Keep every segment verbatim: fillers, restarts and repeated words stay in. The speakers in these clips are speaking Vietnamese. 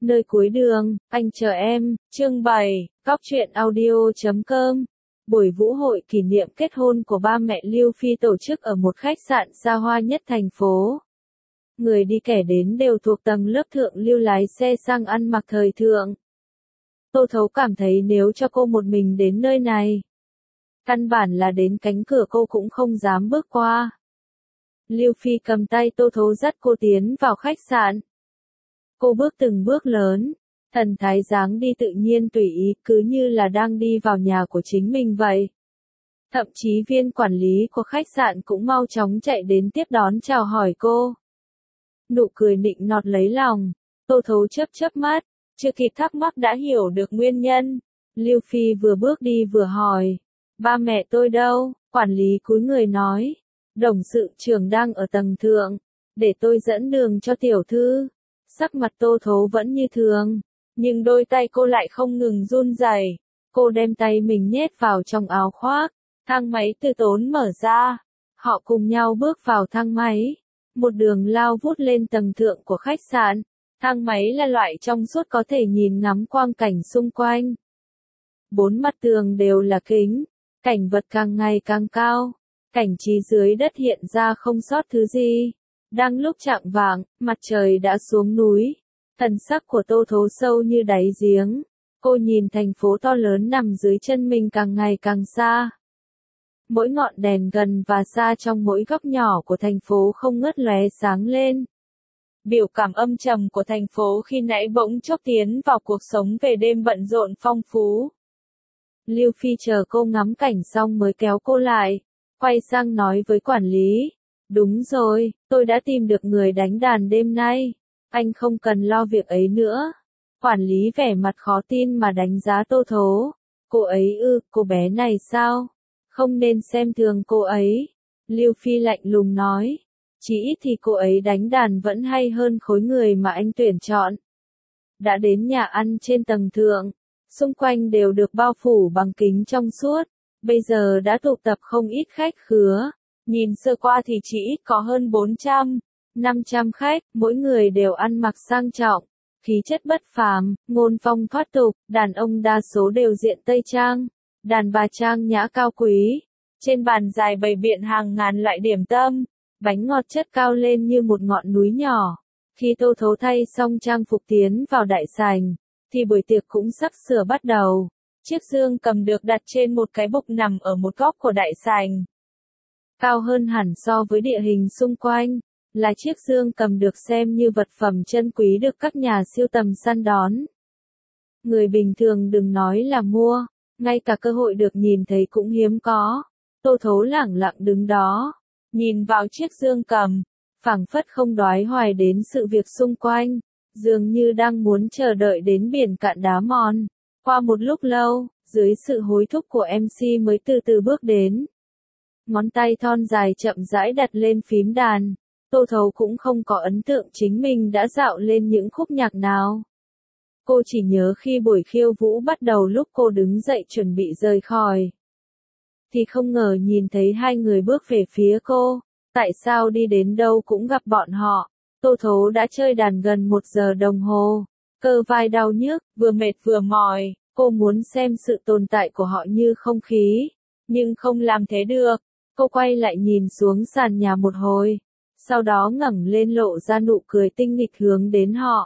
Nơi cuối đường, anh chờ em, chương bảy, cóc truyện audio chấm com. Buổi vũ hội kỷ niệm kết hôn của ba mẹ Lưu Phi tổ chức ở một khách sạn xa hoa nhất thành phố. Người đi kẻ đến đều thuộc tầng lớp thượng lưu lái xe sang ăn mặc thời thượng. Tô Thấu cảm thấy nếu cho cô một mình đến nơi này, căn bản là đến cánh cửa cô cũng không dám bước qua. Lưu Phi cầm tay Tô Thấu dắt cô tiến vào khách sạn. Cô bước từng bước lớn, thần thái dáng đi tự nhiên tùy ý, cứ như là đang đi vào nhà của chính mình vậy. Thậm chí viên quản lý của khách sạn cũng mau chóng chạy đến tiếp đón chào hỏi cô. Nụ cười nịnh nọt lấy lòng, Tô Thấu chớp chớp mắt, chưa kịp thắc mắc đã hiểu được nguyên nhân. Lưu Phi vừa bước đi vừa hỏi, ba mẹ tôi đâu? Quản lý cúi người nói, đồng sự trưởng đang ở tầng thượng, để tôi dẫn đường cho tiểu thư. Sắc mặt Tô Thấu vẫn như thường, nhưng đôi tay cô lại không ngừng run rẩy. Cô đem tay mình nhét vào trong áo khoác, thang máy từ tốn mở ra. Họ cùng nhau bước vào thang máy, một đường lao vút lên tầng thượng của khách sạn. Thang máy là loại trong suốt có thể nhìn ngắm quang cảnh xung quanh. Bốn mặt tường đều là kính, cảnh vật càng ngày càng cao, cảnh trí dưới đất hiện ra không sót thứ gì. Đang lúc chạng vạng, mặt trời đã xuống núi, thần sắc của Tô Thấu sâu như đáy giếng. Cô nhìn thành phố to lớn nằm dưới chân mình càng ngày càng xa. Mỗi ngọn đèn gần và xa trong mỗi góc nhỏ của thành phố không ngớt lóe sáng lên. Biểu cảm âm trầm của thành phố khi nãy bỗng chốc tiến vào cuộc sống về đêm bận rộn phong phú. Lưu Phi chờ cô ngắm cảnh xong mới kéo cô lại, quay sang nói với quản lý. Đúng rồi, tôi đã tìm được người đánh đàn đêm nay. Anh không cần lo việc ấy nữa. Quản lý vẻ mặt khó tin mà đánh giá Tô Thấu. Cô ấy ư, cô bé này sao? Không nên xem thường cô ấy. Lưu Phi lạnh lùng nói. Chỉ ít thì cô ấy đánh đàn vẫn hay hơn khối người mà anh tuyển chọn. Đã đến nhà ăn trên tầng thượng, xung quanh đều được bao phủ bằng kính trong suốt. Bây giờ đã tụ tập không ít khách khứa. Nhìn sơ qua thì chỉ ít có hơn bốn trăm, năm trăm khách, mỗi người đều ăn mặc sang trọng, khí chất bất phàm, ngôn phong thoát tục, đàn ông đa số đều diện tây trang, đàn bà trang nhã cao quý. Trên bàn dài bày biện hàng ngàn loại điểm tâm, bánh ngọt chất cao lên như một ngọn núi nhỏ. Khi Tô Thấu thay xong trang phục tiến vào đại sảnh, thì buổi tiệc cũng sắp sửa bắt đầu. Chiếc dương cầm được đặt trên một cái bục nằm ở một góc của đại sảnh. Cao hơn hẳn so với địa hình xung quanh, là chiếc dương cầm được xem như vật phẩm chân quý được các nhà sưu tầm săn đón. Người bình thường đừng nói là mua, ngay cả cơ hội được nhìn thấy cũng hiếm có. Tô Thấu lẳng lặng đứng đó, nhìn vào chiếc dương cầm, phảng phất không đoái hoài đến sự việc xung quanh, dường như đang muốn chờ đợi đến biển cạn đá mòn. Qua một lúc lâu, dưới sự hối thúc của em xê mới từ từ bước đến. Ngón tay thon dài chậm rãi đặt lên phím đàn, Tô Thấu cũng không có ấn tượng chính mình đã dạo lên những khúc nhạc nào. Cô chỉ nhớ khi buổi khiêu vũ bắt đầu lúc cô đứng dậy chuẩn bị rời khỏi, thì không ngờ nhìn thấy hai người bước về phía cô. Tại sao đi đến đâu cũng gặp bọn họ? Tô Thấu đã chơi đàn gần một giờ đồng hồ, cơ vai đau nhức, vừa mệt vừa mỏi. Cô muốn xem sự tồn tại của họ như không khí, nhưng không làm thế được. Cô quay lại nhìn xuống sàn nhà một hồi, sau đó ngẩng lên lộ ra nụ cười tinh nghịch hướng đến họ.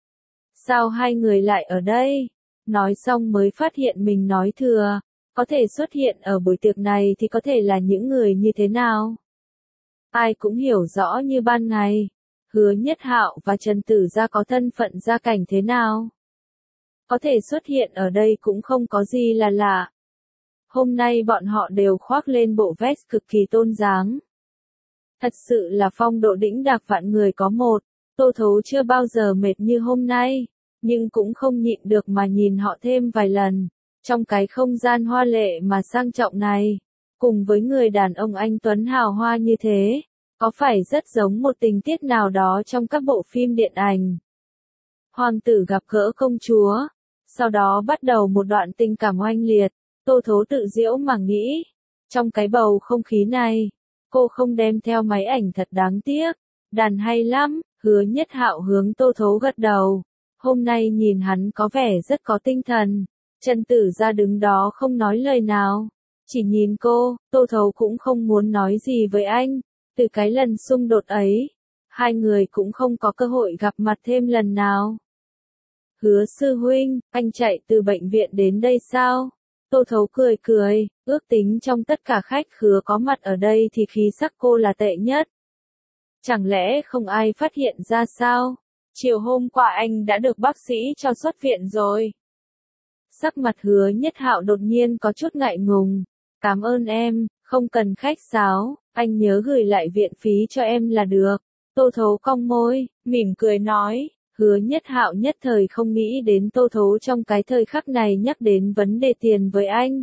Sao hai người lại ở đây? Nói xong mới phát hiện mình nói thừa, có thể xuất hiện ở buổi tiệc này thì có thể là những người như thế nào? Ai cũng hiểu rõ như ban ngày, Hứa Nhất Hạo và Trần Tử Gia có thân phận gia cảnh thế nào? Có thể xuất hiện ở đây cũng không có gì là lạ. Hôm nay bọn họ đều khoác lên bộ vest cực kỳ tôn dáng. Thật sự là phong độ đĩnh đạc vạn người có một. Tô Thấu chưa bao giờ mệt như hôm nay, nhưng cũng không nhịn được mà nhìn họ thêm vài lần. Trong cái không gian hoa lệ mà sang trọng này, cùng với người đàn ông anh tuấn hào hoa như thế, có phải rất giống một tình tiết nào đó trong các bộ phim điện ảnh. Hoàng tử gặp gỡ công chúa, sau đó bắt đầu một đoạn tình cảm oanh liệt. Tô Thấu tự giễu mà nghĩ, trong cái bầu không khí này, cô không đem theo máy ảnh thật đáng tiếc. Đàn hay lắm. Hứa Nhất Hạo hướng Tô Thấu gật đầu. Hôm nay nhìn hắn có vẻ rất có tinh thần. Trần Tử Gia đứng đó không nói lời nào. Chỉ nhìn cô, Tô Thấu cũng không muốn nói gì với anh. Từ cái lần xung đột ấy, hai người cũng không có cơ hội gặp mặt thêm lần nào. Hứa sư huynh, anh chạy từ bệnh viện đến đây sao? Tô Thấu cười cười, ước tính trong tất cả khách khứa có mặt ở đây thì khí sắc cô là tệ nhất. Chẳng lẽ không ai phát hiện ra sao? Chiều hôm qua anh đã được bác sĩ cho xuất viện rồi. Sắc mặt Hứa Nhất Hạo đột nhiên có chút ngại ngùng. Cảm ơn em, không cần khách sáo, anh nhớ gửi lại viện phí cho em là được. Tô Thấu cong môi, mỉm cười nói. Hứa Nhất Hạo nhất thời không nghĩ đến Tô Thấu trong cái thời khắc này nhắc đến vấn đề tiền với anh.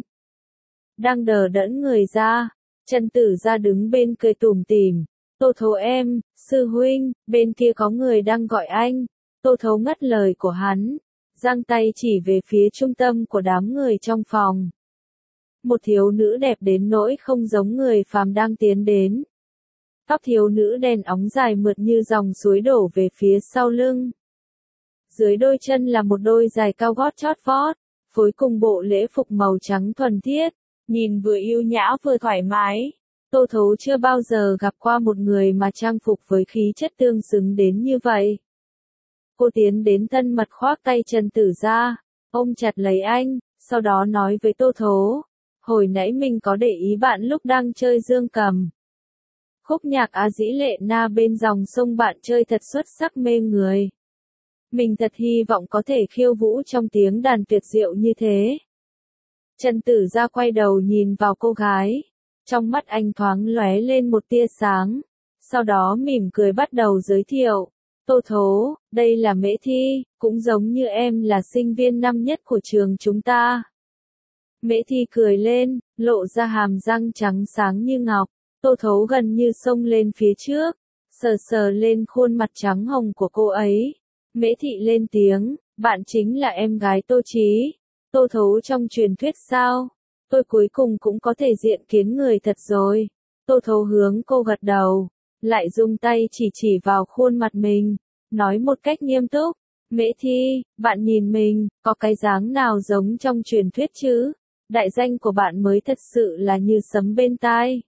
Đang đờ đẫn người ra, Trần Tử Gia đứng bên cười tủm tỉm. Tô Thấu em, sư huynh, bên kia có người đang gọi anh. Tô Thấu ngắt lời của hắn, giang tay chỉ về phía trung tâm của đám người trong phòng. Một thiếu nữ đẹp đến nỗi không giống người phàm đang tiến đến. Tóc thiếu nữ đen óng dài mượt như dòng suối đổ về phía sau lưng. Dưới đôi chân là một đôi giày cao gót chót vót, phối cùng bộ lễ phục màu trắng thuần khiết, nhìn vừa yêu nhã vừa thoải mái. Tô Thấu chưa bao giờ gặp qua một người mà trang phục với khí chất tương xứng đến như vậy. Cô tiến đến thân mật khoác tay Trần Tử Gia, ôm chặt lấy anh, sau đó nói với Tô Thấu, hồi nãy mình có để ý bạn lúc đang chơi dương cầm. Khúc nhạc Á Dĩ Lệ Na bên dòng sông bạn chơi thật xuất sắc mê người. Mình thật hy vọng có thể khiêu vũ trong tiếng đàn tuyệt diệu như thế. Trần Tử Gia quay đầu nhìn vào cô gái. Trong mắt anh thoáng lóe lên một tia sáng. Sau đó mỉm cười bắt đầu giới thiệu. Tô Thấu, đây là Mễ Thi, cũng giống như em là sinh viên năm nhất của trường chúng ta. Mễ Thi cười lên, lộ ra hàm răng trắng sáng như ngọc. Tô Thấu gần như xông lên phía trước, sờ sờ lên khuôn mặt trắng hồng của cô ấy. Mễ Thị lên tiếng, bạn chính là em gái Tô Chí. Tô Thấu trong truyền thuyết sao? Tôi cuối cùng cũng có thể diện kiến người thật rồi. Tô Thấu hướng cô gật đầu, lại dùng tay chỉ chỉ vào khuôn mặt mình, nói một cách nghiêm túc. Mễ Thi, bạn nhìn mình, có cái dáng nào giống trong truyền thuyết chứ? Đại danh của bạn mới thật sự là như sấm bên tai.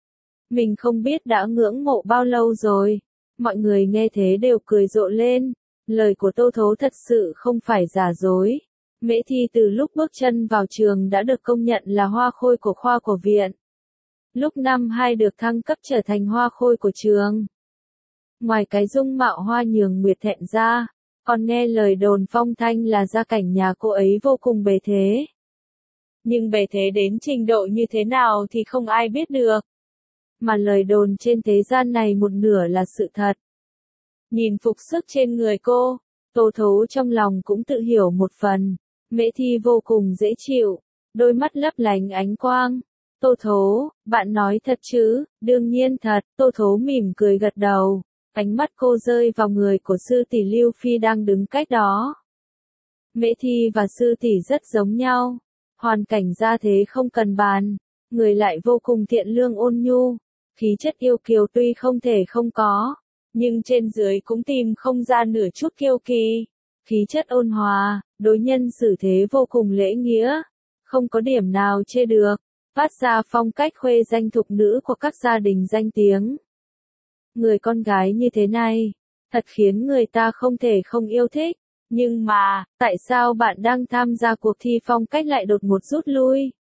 Mình không biết đã ngưỡng mộ bao lâu rồi. Mọi người nghe thế đều cười rộ lên. Lời của Tô Thấu thật sự không phải giả dối. Mễ Thi từ lúc bước chân vào trường đã được công nhận là hoa khôi của khoa của viện. Lúc năm hai được thăng cấp trở thành hoa khôi của trường. Ngoài cái dung mạo hoa nhường nguyệt thẹn ra, còn nghe lời đồn phong thanh là gia cảnh nhà cô ấy vô cùng bề thế. Nhưng bề thế đến trình độ như thế nào thì không ai biết được. Mà lời đồn trên thế gian này một nửa là sự thật. Nhìn phục sức trên người cô, Tô Thấu trong lòng cũng tự hiểu một phần. Mễ Thi vô cùng dễ chịu, đôi mắt lấp lánh ánh quang. Tô Thấu, bạn nói thật chứ? Đương nhiên thật. Tô Thấu mỉm cười gật đầu. Ánh mắt cô rơi vào người của sư tỷ Lưu Phi đang đứng cách đó. Mễ Thi và sư tỷ rất giống nhau. Hoàn cảnh gia thế không cần bàn. Người lại vô cùng thiện lương ôn nhu. Khí chất yêu kiều tuy không thể không có, nhưng trên dưới cũng tìm không ra nửa chút kiêu kỳ. Khí chất ôn hòa, đối nhân xử thế vô cùng lễ nghĩa. Không có điểm nào chê được. Phát ra phong cách khuê danh thục nữ của các gia đình danh tiếng. Người con gái như thế này, thật khiến người ta không thể không yêu thích. Nhưng mà, tại sao bạn đang tham gia cuộc thi phong cách lại đột ngột rút lui?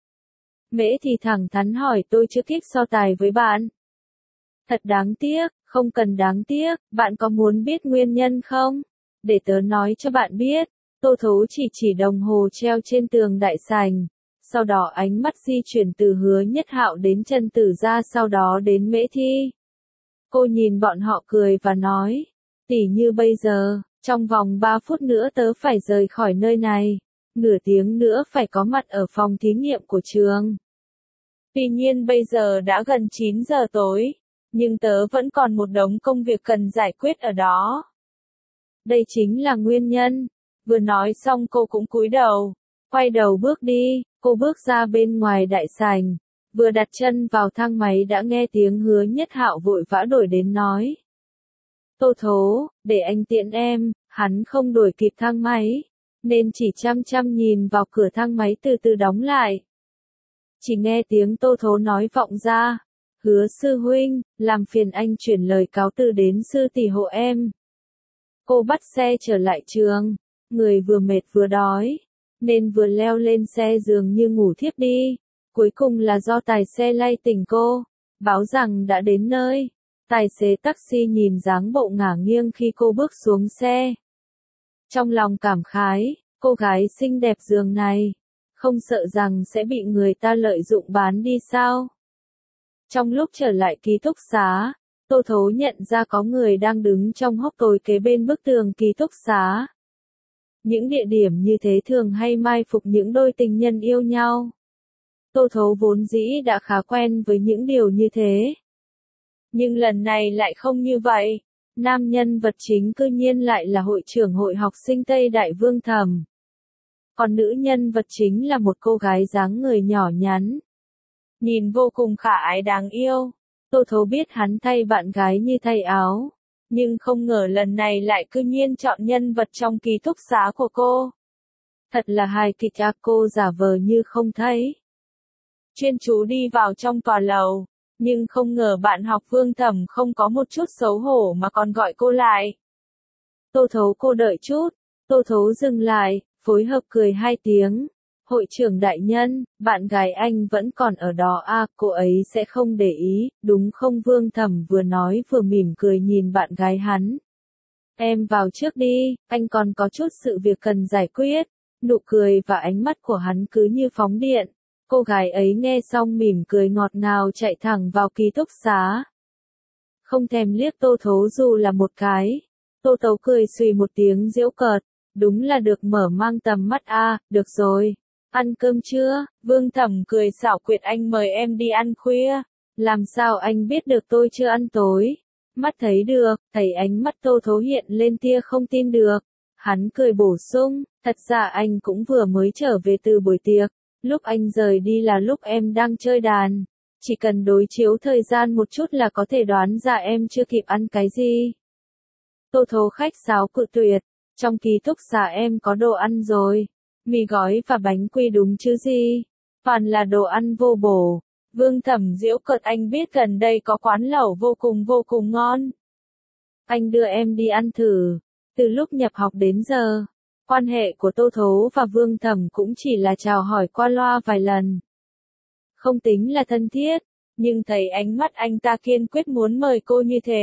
Mễ thì thẳng thắn hỏi tôi chưa kịp so tài với bạn. Thật đáng tiếc, không cần đáng tiếc, bạn có muốn biết nguyên nhân không? Để tớ nói cho bạn biết. Tô Thấu chỉ chỉ đồng hồ treo trên tường đại sảnh. Sau đó ánh mắt di chuyển từ Hứa Nhất Hạo đến Trần Tử Gia, sau đó đến Mễ Thi. Cô nhìn bọn họ cười và nói, tỉ như bây giờ, trong vòng ba phút nữa tớ phải rời khỏi nơi này, nửa tiếng nữa phải có mặt ở phòng thí nghiệm của trường. Tuy nhiên bây giờ đã gần chín giờ tối, nhưng tớ vẫn còn một đống công việc cần giải quyết ở đó. Đây chính là nguyên nhân. Vừa nói xong cô cũng cúi đầu, quay đầu bước đi. Cô bước ra bên ngoài đại sảnh, vừa đặt chân vào thang máy đã nghe tiếng Hứa Nhất Hạo vội vã đổi đến nói. Tô Thấu, để anh tiễn em, Hắn không đuổi kịp thang máy, nên chỉ chăm chăm nhìn vào cửa thang máy từ từ đóng lại. Chỉ nghe tiếng Tô Thố nói vọng ra, Hứa sư huynh, làm phiền anh chuyển lời cáo từ đến sư tỷ hộ em. Cô bắt xe trở lại trường, người vừa mệt vừa đói, nên vừa leo lên xe dường như ngủ thiếp đi. Cuối cùng là do tài xe lay tỉnh cô, báo rằng đã đến nơi. Tài xế taxi nhìn dáng bộ ngả nghiêng khi cô bước xuống xe. Trong lòng cảm khái, cô gái xinh đẹp giường này, không sợ rằng sẽ bị người ta lợi dụng bán đi sao? Trong lúc trở lại ký túc xá, Tô Thố nhận ra có người đang đứng trong hốc tối kế bên bức tường ký túc xá. Những địa điểm như thế thường hay mai phục những đôi tình nhân yêu nhau. Tô Thố vốn dĩ đã khá quen với những điều như thế. Nhưng lần này lại không như vậy. Nam nhân vật chính cư nhiên lại là hội trưởng hội học sinh Tây Đại Vương Thẩm. Còn nữ nhân vật chính là một cô gái dáng người nhỏ nhắn. Nhìn vô cùng khả ái đáng yêu. Tô Thố biết hắn thay bạn gái như thay áo. Nhưng không ngờ lần này lại cư nhiên chọn nhân vật trong ký túc xá của cô. Thật là hài kịch à, cô giả vờ như không thấy. Chuyên chú đi vào trong tòa lầu. Nhưng không ngờ bạn học Vương Thẩm không có một chút xấu hổ mà còn gọi cô lại. Tô Thố cô đợi chút. Tô Thố dừng lại, phối hợp cười hai tiếng. Hội trưởng đại nhân, bạn gái anh vẫn còn ở đó à, cô ấy sẽ không để ý, đúng không? Vương Thẩm vừa nói vừa mỉm cười nhìn bạn gái hắn. Em vào trước đi, anh còn có chút sự việc cần giải quyết. Nụ cười và ánh mắt của hắn cứ như phóng điện. Cô gái ấy nghe xong mỉm cười ngọt ngào chạy thẳng vào ký túc xá. Không thèm liếc Tô Thố dù là một cái. Tô Thố cười xùy một tiếng giễu cợt. Đúng là được mở mang tầm mắt à, được rồi. Ăn cơm chưa? Vương Thẩm cười xảo quyệt, anh mời em đi ăn khuya. Làm sao anh biết được tôi chưa ăn tối? Mắt thấy được, thấy ánh mắt Tô Thố hiện lên tia không tin được. Hắn cười bổ sung, thật ra anh cũng vừa mới trở về từ buổi tiệc. Lúc anh rời đi là lúc em đang chơi đàn. Chỉ cần đối chiếu thời gian một chút là có thể đoán ra em chưa kịp ăn cái gì. Tô Thố khách sáo cự tuyệt. Trong ký túc xá em có đồ ăn rồi. Mì gói và bánh quy đúng chứ gì. Toàn là đồ ăn vô bổ. Vương Thẩm giễu cợt, anh biết gần đây có quán lẩu vô cùng vô cùng ngon. Anh đưa em đi ăn thử. Từ lúc nhập học đến giờ, quan hệ của Tô Thố và Vương Thẩm cũng chỉ là chào hỏi qua loa vài lần. Không tính là thân thiết, nhưng thấy ánh mắt anh ta kiên quyết muốn mời cô như thế.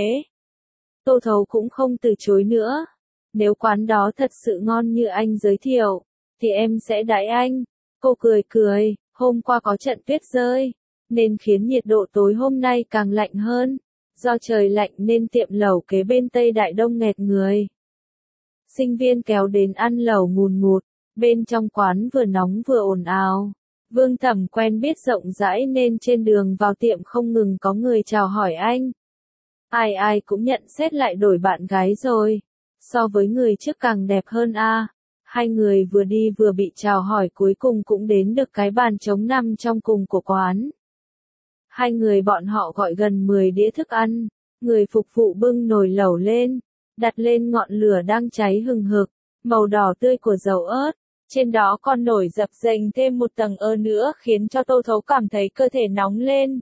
Tô Thố cũng không từ chối nữa. Nếu quán đó thật sự ngon như anh giới thiệu, thì em sẽ đãi anh. Cô cười cười, hôm qua có trận tuyết rơi, nên khiến nhiệt độ tối hôm nay càng lạnh hơn. Do trời lạnh nên tiệm lẩu kế bên Tây Đại đông nghẹt người. Sinh viên kéo đến ăn lẩu ngùn ngụt, bên trong quán vừa nóng vừa ồn ào. Vương Thẩm quen biết rộng rãi nên trên đường vào tiệm không ngừng có người chào hỏi anh. Ai ai cũng nhận xét lại đổi bạn gái rồi. So với người trước càng đẹp hơn a. À. Hai người vừa đi vừa bị chào hỏi, cuối cùng cũng đến được cái bàn trống nằm trong cùng của quán. Hai người bọn họ gọi gần mười đĩa thức ăn. Người phục vụ bưng nồi lẩu lên, đặt lên ngọn lửa đang cháy hừng hực, màu đỏ tươi của dầu ớt. Trên đó còn nổi dập dềnh thêm một tầng ớt nữa, khiến cho Tô Thố cảm thấy cơ thể nóng lên.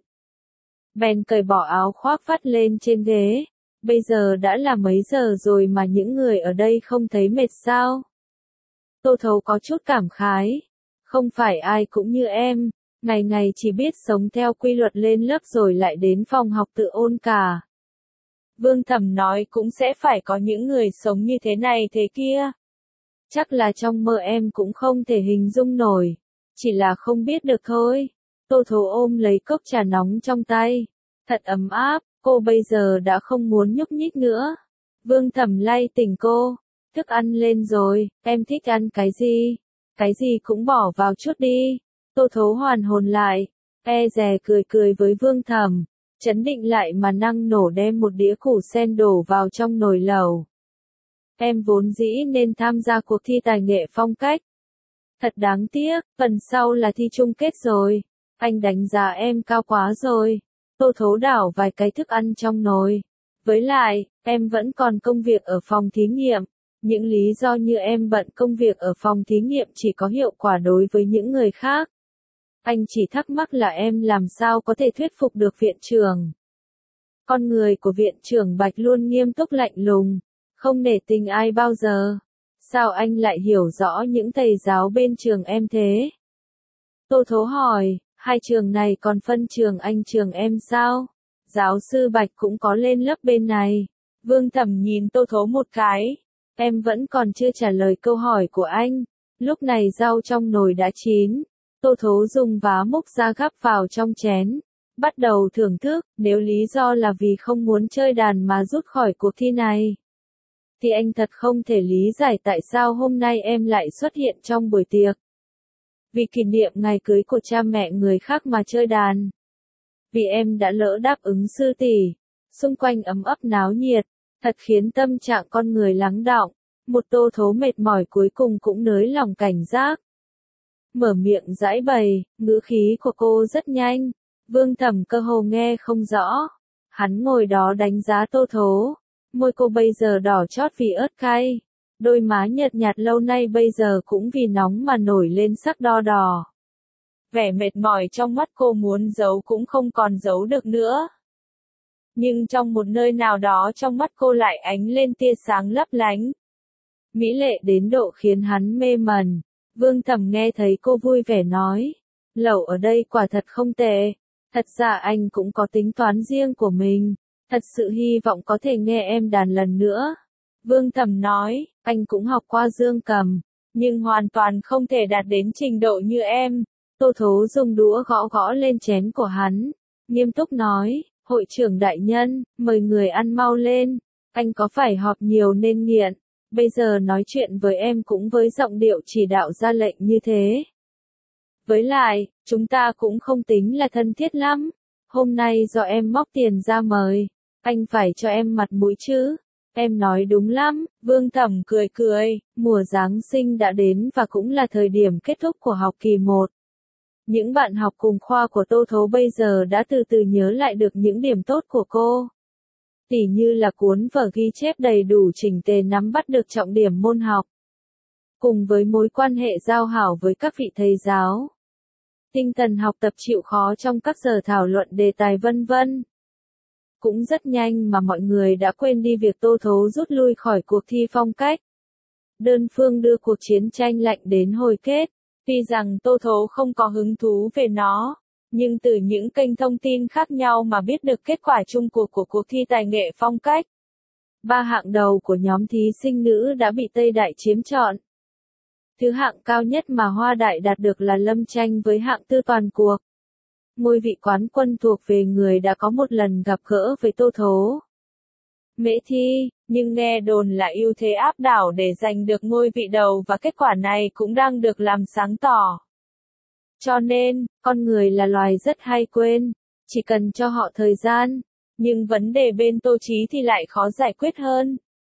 Bèn cởi bỏ áo khoác vắt lên trên ghế. Bây giờ đã là mấy giờ rồi mà những người ở đây không thấy mệt sao? Tô Thố có chút cảm khái. Không phải ai cũng như em, ngày ngày chỉ biết sống theo quy luật lên lớp rồi lại đến phòng học tự ôn cả. Vương Thẩm nói cũng sẽ phải có những người sống như thế này thế kia. Chắc là trong mơ em cũng không thể hình dung nổi. Chỉ là không biết được thôi. Tô Thố ôm lấy cốc trà nóng trong tay. Thật ấm áp, cô bây giờ đã không muốn nhúc nhích nữa. Vương Thẩm lay tỉnh cô. Thức ăn lên rồi, em thích ăn cái gì? Cái gì cũng bỏ vào chút đi. Tô Thố hoàn hồn lại. E dè cười cười với Vương Thẩm. Chấn định lại mà năng nổ đem một đĩa củ sen đổ vào trong nồi lẩu. Em vốn dĩ nên tham gia cuộc thi tài nghệ phong cách. Thật đáng tiếc, phần sau là thi chung kết rồi. Anh đánh giá em cao quá rồi. Tô Thố đảo vài cái thức ăn trong nồi. Với lại, em vẫn còn công việc ở phòng thí nghiệm. Những lý do như em bận công việc ở phòng thí nghiệm chỉ có hiệu quả đối với những người khác. Anh chỉ thắc mắc là em làm sao có thể thuyết phục được viện trưởng. Con người của viện trưởng Bạch luôn nghiêm túc lạnh lùng, không nể tình ai bao giờ. Sao anh lại hiểu rõ những thầy giáo bên trường em thế? Tô Thố hỏi, hai trường này còn phân trường anh trường em sao? Giáo sư Bạch cũng có lên lớp bên này. Vương Thẩm nhìn Tô Thố một cái. Em vẫn còn chưa trả lời câu hỏi của anh. Lúc này rau trong nồi đã chín. Tô Thố dùng vá múc ra gắp vào trong chén. Bắt đầu thưởng thức, nếu lý do là vì không muốn chơi đàn mà rút khỏi cuộc thi này. Thì anh thật không thể lý giải tại sao hôm nay em lại xuất hiện trong buổi tiệc. Vì kỷ niệm ngày cưới của cha mẹ người khác mà chơi đàn. Vì em đã lỡ đáp ứng sư tỷ. Xung quanh ấm ấp náo nhiệt, thật khiến tâm trạng con người lắng đọng. Một Tô Thố mệt mỏi cuối cùng cũng nới lòng cảnh giác. Mở miệng giãi bày, ngữ khí của cô rất nhanh. Vương Thẩm cơ hồ nghe không rõ. Hắn ngồi đó đánh giá Tô Thố. Môi cô bây giờ đỏ chót vì ớt cay. Đôi má nhợt nhạt lâu nay bây giờ cũng vì nóng mà nổi lên sắc đo đỏ. Vẻ mệt mỏi trong mắt cô muốn giấu cũng không còn giấu được nữa. Nhưng trong một nơi nào đó trong mắt cô lại ánh lên tia sáng lấp lánh. Mỹ lệ đến độ khiến hắn mê mẩn. Vương Thẩm nghe thấy cô vui vẻ nói. Lẩu ở đây quả thật không tệ. Thật ra anh cũng có tính toán riêng của mình. Thật sự hy vọng có thể nghe em đàn lần nữa. Vương Thẩm nói, anh cũng học qua dương cầm. Nhưng hoàn toàn không thể đạt đến trình độ như em. Tô Thố dùng đũa gõ gõ lên chén của hắn. Nghiêm túc nói, hội trưởng đại nhân, mời người ăn mau lên. Anh có phải họp nhiều nên nghiện. Bây giờ nói chuyện với em cũng với giọng điệu chỉ đạo ra lệnh như thế. Với lại, chúng ta cũng không tính là thân thiết lắm. Hôm nay do em móc tiền ra mời. Anh phải cho em mặt mũi chứ. Em nói đúng lắm, Vương Thẩm cười cười. Mùa Giáng sinh đã đến và cũng là thời điểm kết thúc của học kỳ một. Những bạn học cùng khoa của Tô Thố bây giờ đã từ từ nhớ lại được những điểm tốt của cô. Tỉ như là cuốn vở ghi chép đầy đủ chỉnh tề nắm bắt được trọng điểm môn học. Cùng với mối quan hệ giao hảo với các vị thầy giáo. Tinh thần học tập chịu khó trong các giờ thảo luận đề tài vân vân. Cũng rất nhanh mà mọi người đã quên đi việc Tô Thố rút lui khỏi cuộc thi phong cách. Đơn phương đưa cuộc chiến tranh lạnh đến hồi kết. Tuy rằng Tô Thố không có hứng thú về nó, nhưng từ những kênh thông tin khác nhau mà biết được kết quả chung cuộc của cuộc thi tài nghệ phong cách. Ba hạng đầu của nhóm thí sinh nữ đã bị Tây Đại chiếm trọn. Thứ hạng cao nhất mà Hoa Đại đạt được là Lâm Tranh với hạng tư toàn cuộc. Ngôi vị quán quân thuộc về người đã có một lần gặp gỡ với Tô Thố. Mễ thi, nhưng nghe đồn là ưu thế áp đảo để giành được ngôi vị đầu và kết quả này cũng đang được làm sáng tỏ. Cho nên, con người là loài rất hay quên, chỉ cần cho họ thời gian, nhưng vấn đề bên Tô Chí thì lại khó giải quyết hơn.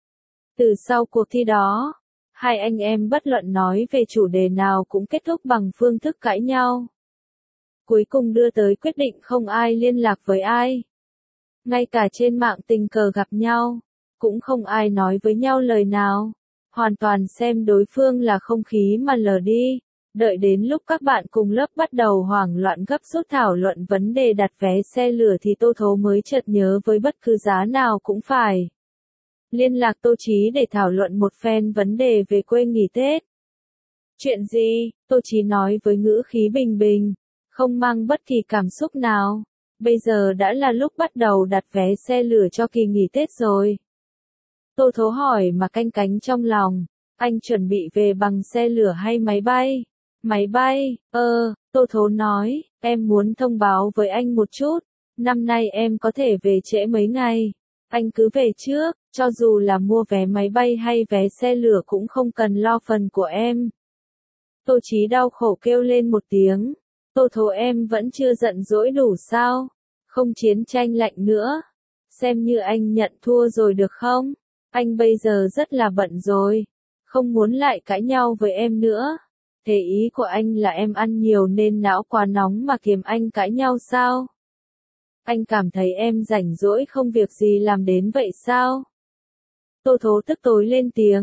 Từ sau cuộc thi đó, hai anh em bất luận nói về chủ đề nào cũng kết thúc bằng phương thức cãi nhau. Cuối cùng đưa tới quyết định không ai liên lạc với ai. Ngay cả trên mạng tình cờ gặp nhau, cũng không ai nói với nhau lời nào. Hoàn toàn xem đối phương là không khí mà lờ đi. Đợi đến lúc các bạn cùng lớp bắt đầu hoảng loạn gấp rút thảo luận vấn đề đặt vé xe lửa thì Tô Thố mới chợt nhớ với bất cứ giá nào cũng phải liên lạc Tô Chí để thảo luận một phen vấn đề về quê nghỉ Tết. Chuyện gì? Tô Chí nói với ngữ khí bình bình, không mang bất kỳ cảm xúc nào. Bây giờ đã là lúc bắt đầu đặt vé xe lửa cho kỳ nghỉ Tết rồi. Tô Thố hỏi mà canh cánh trong lòng, anh chuẩn bị về bằng xe lửa hay máy bay? Máy bay, ơ, Tô Thố nói, em muốn thông báo với anh một chút, năm nay em có thể về trễ mấy ngày. Anh cứ về trước, cho dù là mua vé máy bay hay vé xe lửa cũng không cần lo phần của em. Tô Chí đau khổ kêu lên một tiếng. Tô Thố em vẫn chưa giận dỗi đủ sao? Không chiến tranh lạnh nữa. Xem như anh nhận thua rồi được không? Anh bây giờ rất là bận rồi. Không muốn lại cãi nhau với em nữa. Thế ý của anh là em ăn nhiều nên não quá nóng mà kiềm anh cãi nhau sao? Anh cảm thấy em rảnh rỗi không việc gì làm đến vậy sao? Tô Thố tức tối lên tiếng.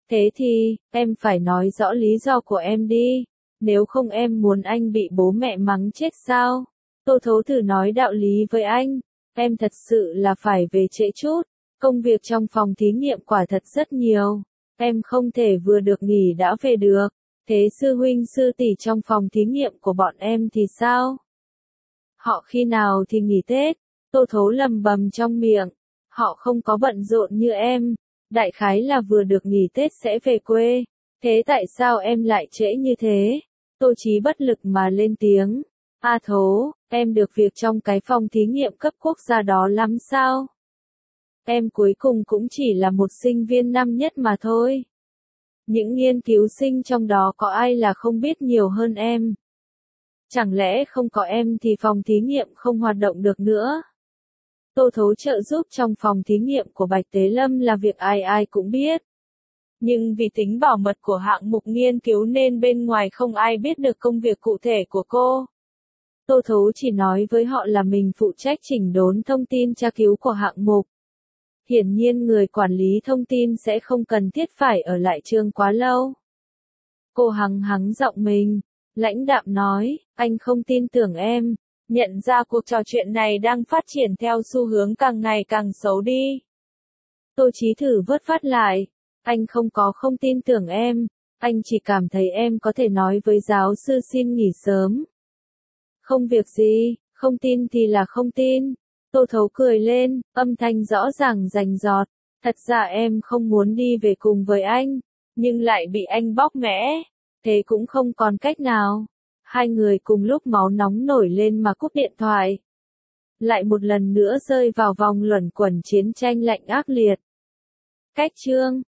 Thế thì, em phải nói rõ lý do của em đi. Nếu không em muốn anh bị bố mẹ mắng chết sao? Tô Thấu thử nói đạo lý với anh. Em thật sự là phải về trễ chút. Công việc trong phòng thí nghiệm quả thật rất nhiều. Em không thể vừa được nghỉ đã về được. Thế sư huynh sư tỷ trong phòng thí nghiệm của bọn em thì sao? Họ khi nào thì nghỉ Tết? Tô Thấu lầm bầm trong miệng. Họ không có bận rộn như em. Đại khái là vừa được nghỉ Tết sẽ về quê. Thế tại sao em lại trễ như thế? Tô Chí bất lực mà lên tiếng. A Thố, em được việc trong cái phòng thí nghiệm cấp quốc gia đó lắm sao? Em cuối cùng cũng chỉ là một sinh viên năm nhất mà thôi. Những nghiên cứu sinh trong đó có ai là không biết nhiều hơn em? Chẳng lẽ không có em thì phòng thí nghiệm không hoạt động được nữa? Tô Thấu trợ giúp trong phòng thí nghiệm của Bạch Tế Lâm là việc ai ai cũng biết. Nhưng vì tính bảo mật của hạng mục nghiên cứu nên bên ngoài không ai biết được công việc cụ thể của cô. Tô Thấu chỉ nói với họ là mình phụ trách chỉnh đốn thông tin tra cứu của hạng mục. Hiển nhiên người quản lý thông tin sẽ không cần thiết phải ở lại trường quá lâu. Cô hắng hắng giọng mình, lãnh đạm nói, anh không tin tưởng em, nhận ra cuộc trò chuyện này đang phát triển theo xu hướng càng ngày càng xấu đi. Tô Chí thử vớt phát lại, anh không có không tin tưởng em, anh chỉ cảm thấy em có thể nói với giáo sư xin nghỉ sớm. Không việc gì, không tin thì là không tin. Tô Thấu cười lên, âm thanh rõ ràng rành rọt. Thật ra em không muốn đi về cùng với anh, nhưng lại bị anh bóc mẽ. Thế cũng không còn cách nào. Hai người cùng lúc máu nóng nổi lên mà cúp điện thoại. Lại một lần nữa rơi vào vòng luẩn quẩn chiến tranh lạnh ác liệt. Cách chương